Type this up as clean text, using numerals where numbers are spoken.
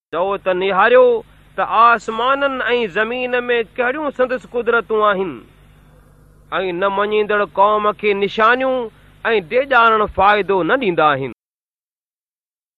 चओ त निहारियो त आसमाननि ऐं ज़मीन में कहिड़ियूं संदसि कुदरतूं आहिनि ऐं न मञींदड़ क़ौम खे निशानियूं ऐं डेॼारण फ़ाइदो न ॾींदा आहिनि।